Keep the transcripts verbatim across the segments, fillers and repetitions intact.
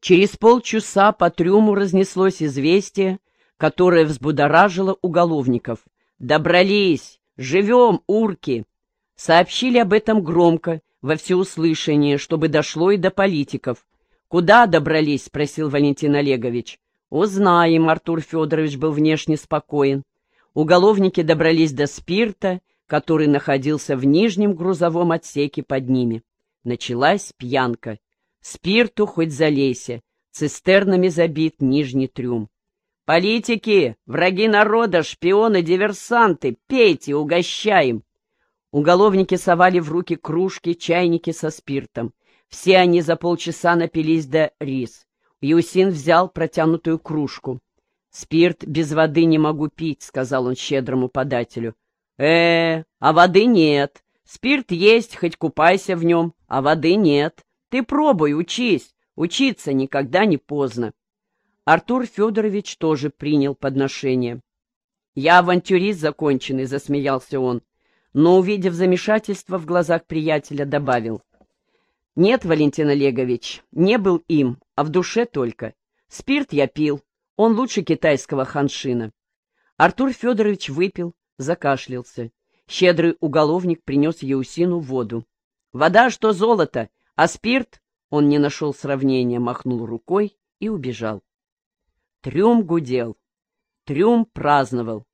Через полчаса по трюму разнеслось известие, которое взбудоражило уголовников. «Добрались! Живем, урки!» Сообщили об этом громко, во всеуслышание, чтобы дошло и до политиков. «Куда добрались?» — спросил Валентин Олегович. «Узнаем», — Артур Федорович был внешне спокоен. Уголовники добрались до спирта, который находился в нижнем грузовом отсеке под ними. Началась пьянка. Спирту хоть залейся, цистернами забит нижний трюм. «Политики, враги народа, шпионы, диверсанты, пейте, угощаем!» Уголовники совали в руки кружки, чайники со спиртом. Все они за полчаса напились до рис. Юсин взял протянутую кружку. «Спирт без воды не могу пить», — сказал он щедрому подателю. «Э, а воды нет. Спирт есть, хоть купайся в нем, а воды нет. Ты пробуй, учись. Учиться никогда не поздно». Артур Федорович тоже принял подношение. «Я авантюрист законченный», — засмеялся он, но, увидев замешательство в глазах приятеля, добавил: «Нет, Валентин Олегович, не был им, а в душе только. Спирт я пил, он лучше китайского ханшина». Артур Федорович выпил, закашлялся. Щедрый уголовник принес Яусину воду. «Вода, что золото, а спирт...» Он не нашел сравнения, махнул рукой и убежал. Трюм гудел. Трюм праздновал.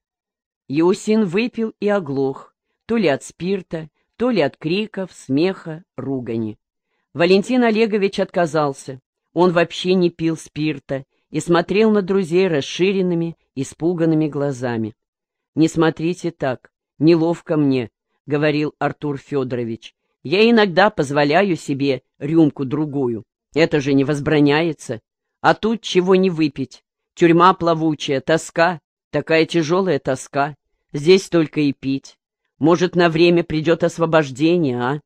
Яусин выпил и оглох, то ли от спирта, то ли от криков, смеха, ругани. Валентин Олегович отказался. Он вообще не пил спирта и смотрел на друзей расширенными, испуганными глазами. «Не смотрите так, неловко мне», — говорил Артур Федорович. «Я иногда позволяю себе рюмку-другую. Это же не возбраняется. А тут чего не выпить? Тюрьма плавучая, тоска, такая тяжелая тоска. Здесь только и пить. Может, на время придет освобождение, а?»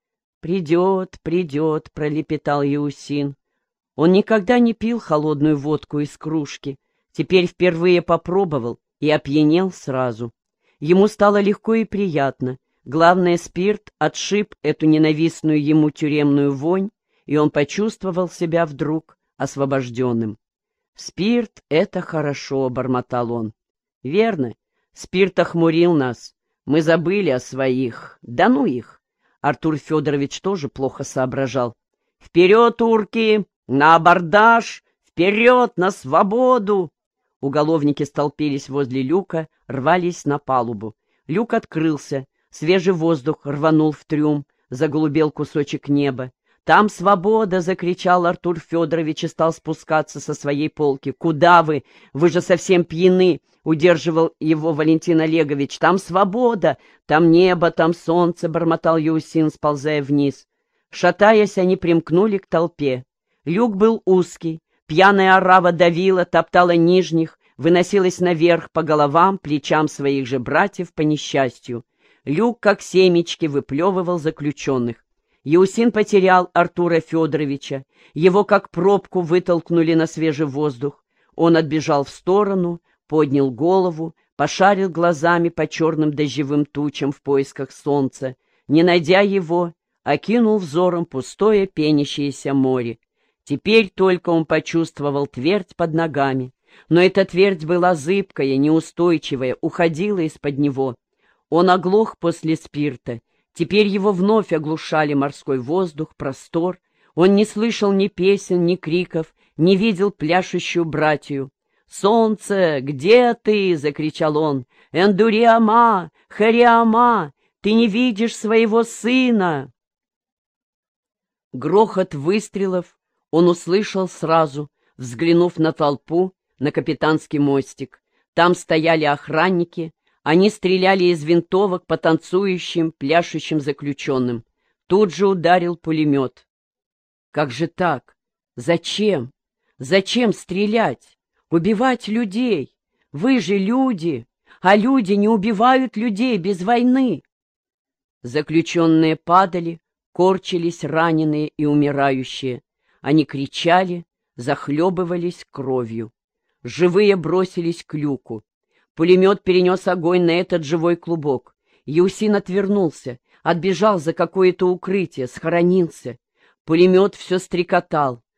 «Придет, придет», — пролепетал Яусин. Он никогда не пил холодную водку из кружки. Теперь впервые попробовал и опьянел сразу. Ему стало легко и приятно. Главное, спирт отшиб эту ненавистную ему тюремную вонь, и он почувствовал себя вдруг освобожденным. «Спирт — это хорошо», — бормотал он. «Верно, спирт охмурил нас. Мы забыли о своих. Да ну их!» Артур Федорович тоже плохо соображал. «Вперед, турки! На абордаж! Вперед, на свободу!» Уголовники столпились возле люка, рвались на палубу. Люк открылся, свежий воздух рванул в трюм, заголубел кусочек неба. «Там свобода!» — закричал Артур Федорович и стал спускаться со своей полки. «Куда вы? Вы же совсем пьяны!» — удерживал его Валентин Олегович. «Там свобода! Там небо, там солнце!» — бормотал Яусин, сползая вниз. Шатаясь, они примкнули к толпе. Люк был узкий. Пьяная орава давила, топтала нижних, выносилась наверх по головам, плечам своих же братьев по несчастью. Люк, как семечки, выплевывал заключенных. Яусин потерял Артура Федоровича. Его, как пробку, вытолкнули на свежий воздух. Он отбежал в сторону, поднял голову, пошарил глазами по черным дождевым тучам в поисках солнца. Не найдя его, окинул взором пустое пенящееся море. Теперь только он почувствовал твердь под ногами, но эта твердь была зыбкая, неустойчивая, уходила из-под него. Он оглох после спирта. Теперь его вновь оглушали морской воздух, простор. Он не слышал ни песен, ни криков, не видел пляшущую братью. «Солнце, где ты?» — закричал он. «Эндуриама! Хариама! Ты не видишь своего сына!» Грохот выстрелов он услышал сразу, взглянув на толпу, на капитанский мостик. Там стояли охранники. Они стреляли из винтовок по танцующим, пляшущим заключенным. Тут же ударил пулемет. Как же так? Зачем? Зачем стрелять? Убивать людей? Вы же люди, а люди не убивают людей без войны. Заключенные падали, корчились раненые и умирающие. Они кричали, захлебывались кровью. Живые бросились к люку. Пулемет перенес огонь на этот живой клубок. Яусин отвернулся, отбежал за какое-то укрытие, схоронился. Пулемет все стрекотал.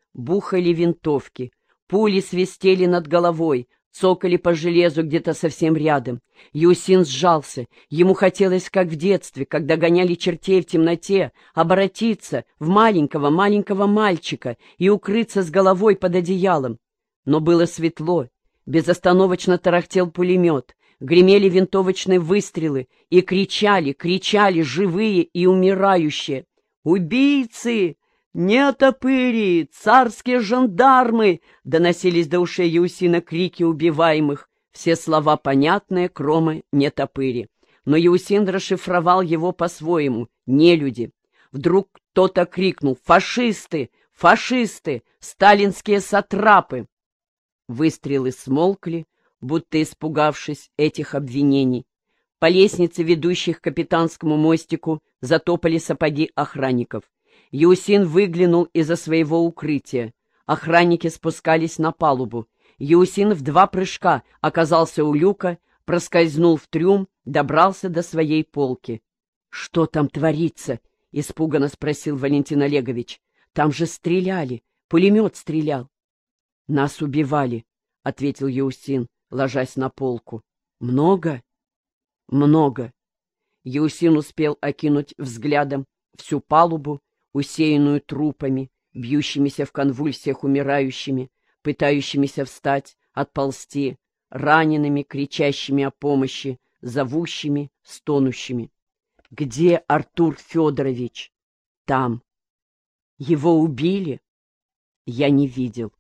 Бухали винтовки, пули свистели над головой, цокали по железу где-то совсем рядом. Юсин сжался. Ему хотелось, как в детстве, когда гоняли чертей в темноте, обратиться в маленького-маленького мальчика и укрыться с головой под одеялом. Но было светло. Безостановочно тарахтел пулемет. Гремели винтовочные выстрелы и кричали, кричали живые и умирающие. «Убийцы! «Нетопыри! Царские жандармы!» — доносились до ушей Еусина крики убиваемых. Все слова понятные, кроме «нетопыри». Но Еусин расшифровал его по-своему. «Нелюди». Вдруг кто-то крикнул «Фашисты! Фашисты! Сталинские сатрапы!» Выстрелы смолкли, будто испугавшись этих обвинений. По лестнице, ведущей к капитанскому мостику, затопали сапоги охранников. Еусин выглянул из-за своего укрытия. Охранники спускались на палубу. Еусин в два прыжка оказался у люка, проскользнул в трюм, добрался до своей полки. — Что там творится? — испуганно спросил Валентин Олегович. — Там же стреляли, пулемет стрелял. — Нас убивали, — ответил Еусин, ложась на полку. — Много? — Много. Еусин успел окинуть взглядом всю палубу, усеянную трупами, бьющимися в конвульсиях умирающими, пытающимися встать, отползти, ранеными, кричащими о помощи, зовущими, стонущими. Где Артур Федорович? Там. Его убили? Я не видел.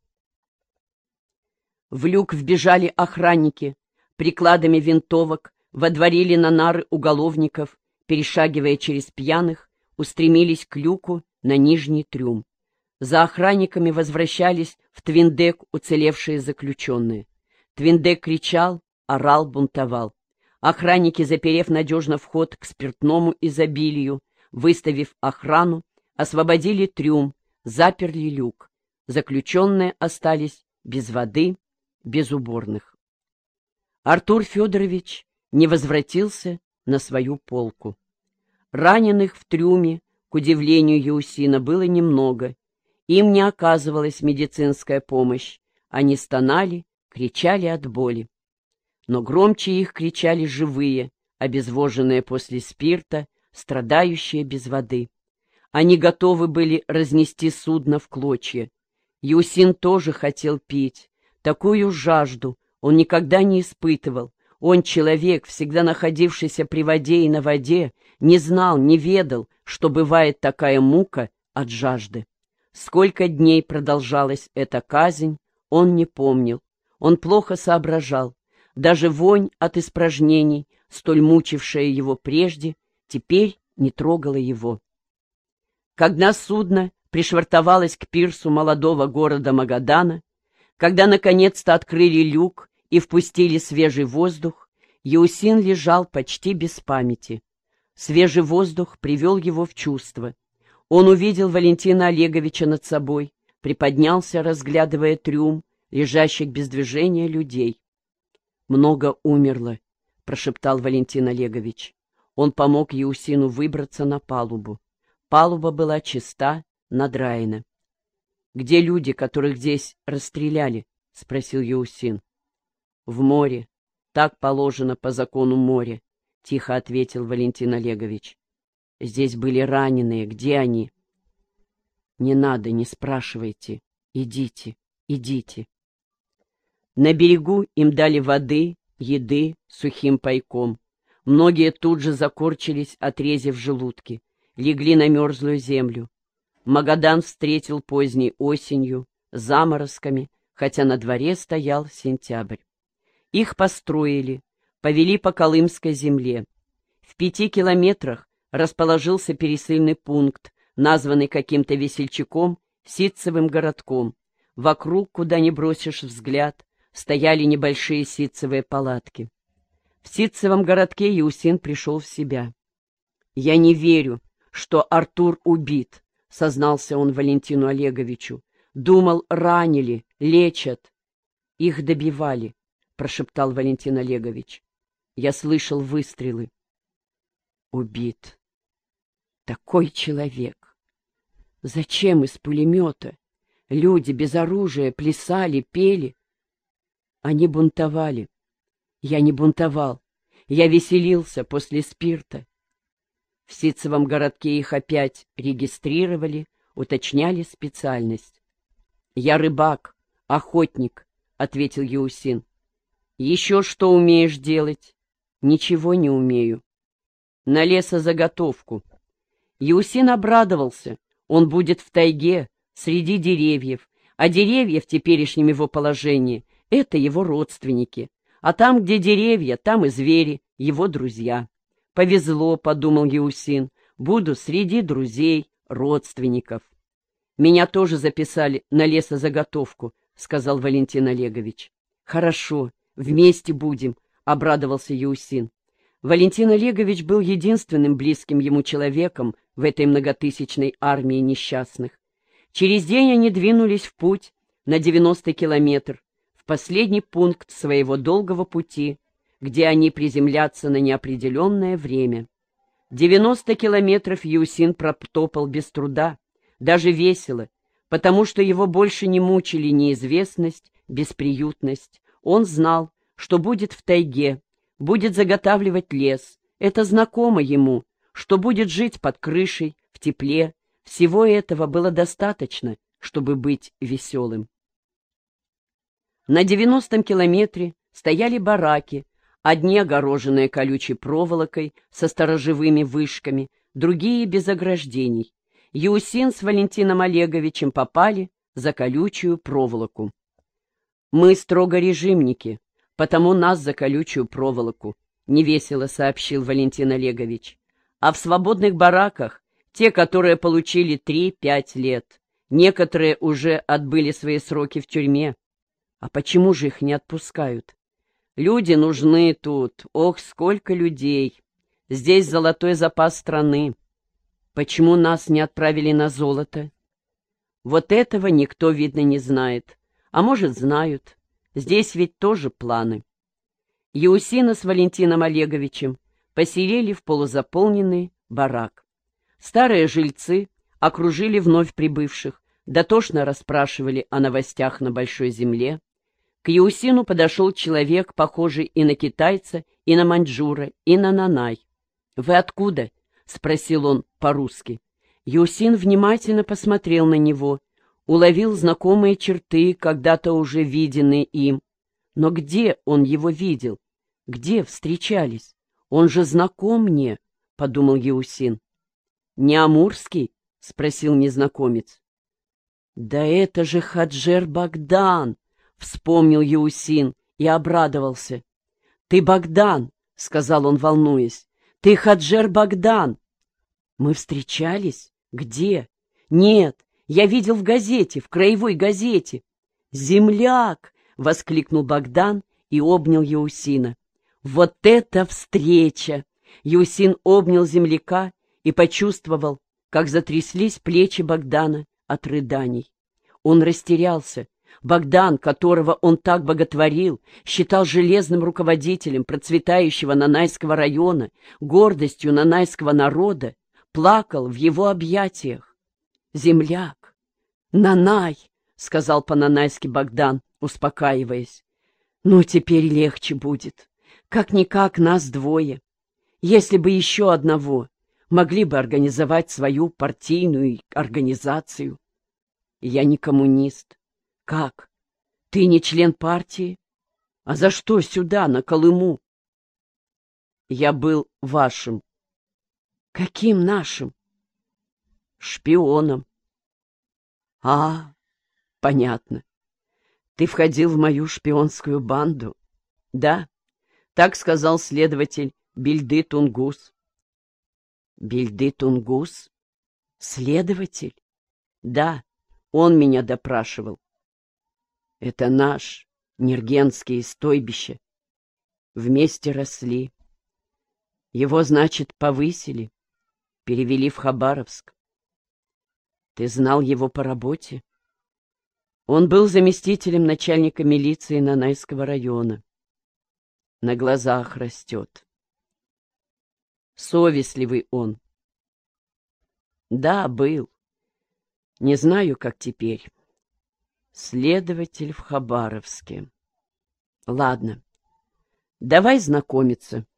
В люк вбежали охранники, прикладами винтовок водворили на нары уголовников, перешагивая через пьяных, устремились к люку на нижний трюм. За охранниками возвращались в Твиндек уцелевшие заключенные. Твиндек кричал, орал, бунтовал. Охранники, заперев надежно вход к спиртному изобилию, выставив охрану, освободили трюм, заперли люк. Заключенные остались без воды, без уборных. Артур Федорович не возвратился на свою полку. Раненых в трюме, к удивлению Еусина, было немного. Им не оказывалась медицинская помощь. Они стонали, кричали от боли. Но громче их кричали живые, обезвоженные после спирта, страдающие без воды. Они готовы были разнести судно в клочья. Еусин тоже хотел пить. Такую жажду он никогда не испытывал. Он, человек, всегда находившийся при воде и на воде, не знал, не ведал, что бывает такая мука от жажды. Сколько дней продолжалась эта казнь, он не помнил. Он плохо соображал. Даже вонь от испражнений, столь мучившая его прежде, теперь не трогала его. Когда судно пришвартовалось к пирсу молодого города Магадана, когда наконец-то открыли люк и впустили свежий воздух, Еусин лежал почти без памяти. Свежий воздух привел его в чувство. Он увидел Валентина Олеговича над собой, приподнялся, разглядывая трюм, лежащих без движения людей. «Много умерло», — прошептал Валентин Олегович. Он помог Еусину выбраться на палубу. Палуба была чиста, надраена. «Где люди, которых здесь расстреляли?» — спросил Еусин. «В море. Так положено по закону моря», — тихо ответил Валентин Олегович. «Здесь были раненые. Где они?» «Не надо, не спрашивайте. Идите, идите». На берегу им дали воды, еды сухим пайком. Многие тут же закорчились, отрезав желудки, легли на мерзлую землю. Магадан встретил поздней осенью, заморозками, хотя на дворе стоял сентябрь. Их построили, повели по Колымской земле. В пяти километрах расположился пересыльный пункт, названный каким-то весельчаком ситцевым городком. Вокруг, куда ни бросишь взгляд, стояли небольшие ситцевые палатки. В ситцевом городке Еусин пришел в себя. «Я не верю, что Артур убит», — сознался он Валентину Олеговичу. «Думал, ранили, лечат». «Их добивали», — прошептал Валентин Олегович. «Я слышал выстрелы». «Убит. Такой человек. Зачем из пулемета? Люди без оружия плясали, пели. Они бунтовали. Я не бунтовал. Я веселился после спирта. В ситцевом городке их опять регистрировали, уточняли специальность. «Я рыбак, охотник», — ответил Яусин. «Еще что умеешь делать?» «Ничего не умею». «На лесозаготовку». Яусин обрадовался. Он будет в тайге, среди деревьев, а деревья в теперешнем его положении — это его родственники. А там, где деревья, там и звери, его друзья. «Повезло», — подумал Яусин, — «буду среди друзей, родственников». «Меня тоже записали на лесозаготовку», — сказал Валентин Олегович. «Хорошо, вместе будем», — обрадовался Яусин. Валентин Олегович был единственным близким ему человеком в этой многотысячной армии несчастных. Через день они двинулись в путь на девяностый километр, в последний пункт своего долгого пути, где они приземлятся на неопределенное время. девяносто километров Яусин протопал без труда, даже весело, потому что его больше не мучили неизвестность, бесприютность. Он знал, что будет в тайге, будет заготавливать лес. Это знакомо ему, что будет жить под крышей, в тепле. Всего этого было достаточно, чтобы быть веселым. На девяностом километре стояли бараки, одни огороженные колючей проволокой со сторожевыми вышками, другие без ограждений. Яусин с Валентином Олеговичем попали за колючую проволоку. «Мы строго режимники, потому нас за колючую проволоку», — невесело сообщил Валентин Олегович. «А в свободных бараках те, которые получили три-пять лет. Некоторые уже отбыли свои сроки в тюрьме. А почему же их не отпускают? Люди нужны тут, ох, сколько людей. Здесь золотой запас страны. Почему нас не отправили на золото? Вот этого никто, видно, не знает. А может, знают. Здесь ведь тоже планы». Яусина с Валентином Олеговичем поселили в полузаполненный барак. Старые жильцы окружили вновь прибывших, дотошно расспрашивали о новостях на Большой Земле. К Яусину подошел человек, похожий и на китайца, и на маньчжура, и на нанай. «Вы откуда?» — спросил он по-русски. Яусин внимательно посмотрел на него, уловил знакомые черты, когда-то уже виденные им. Но где он его видел? Где встречались? Он же знаком мне, — подумал Яусин. «Не Амурский?» — спросил незнакомец. «Да это же Хаджер Богдан!» — вспомнил Яусин и обрадовался. «Ты Богдан!» — сказал он, волнуясь. «Ты Хаджер Богдан!» «Мы встречались? Где?» «Нет, я видел в газете, в краевой газете». «Земляк!» — воскликнул Богдан и обнял Яусина. «Вот это встреча!» Яусин обнял земляка и почувствовал, как затряслись плечи Богдана от рыданий. Он растерялся. Богдан, которого он так боготворил, считал железным руководителем процветающего Нанайского района, гордостью нанайского народа, плакал в его объятиях. «Земляк! Нанай!» — сказал по-нанайски Богдан, успокаиваясь. «Ну, теперь легче будет. Как-никак нас двое. Если бы еще одного, могли бы организовать свою партийную организацию. Я не коммунист. Как? Ты не член партии? А за что сюда, на Колыму?» «Я был вашим». «Каким нашим?» «Шпионом». «А, понятно. Ты входил в мою шпионскую банду?» «Да, так сказал следователь Бильды Тунгус». «Бильды Тунгус? Следователь?» «Да, он меня допрашивал». «Это наш, Нергенские стойбища. Вместе росли. Его, значит, повысили, перевели в Хабаровск. Ты знал его по работе?» Он был заместителем начальника милиции Нанайского района. На глазах растет. Совестливый он. Да, был. Не знаю, как теперь. Следователь в Хабаровске. Ладно, давай знакомиться.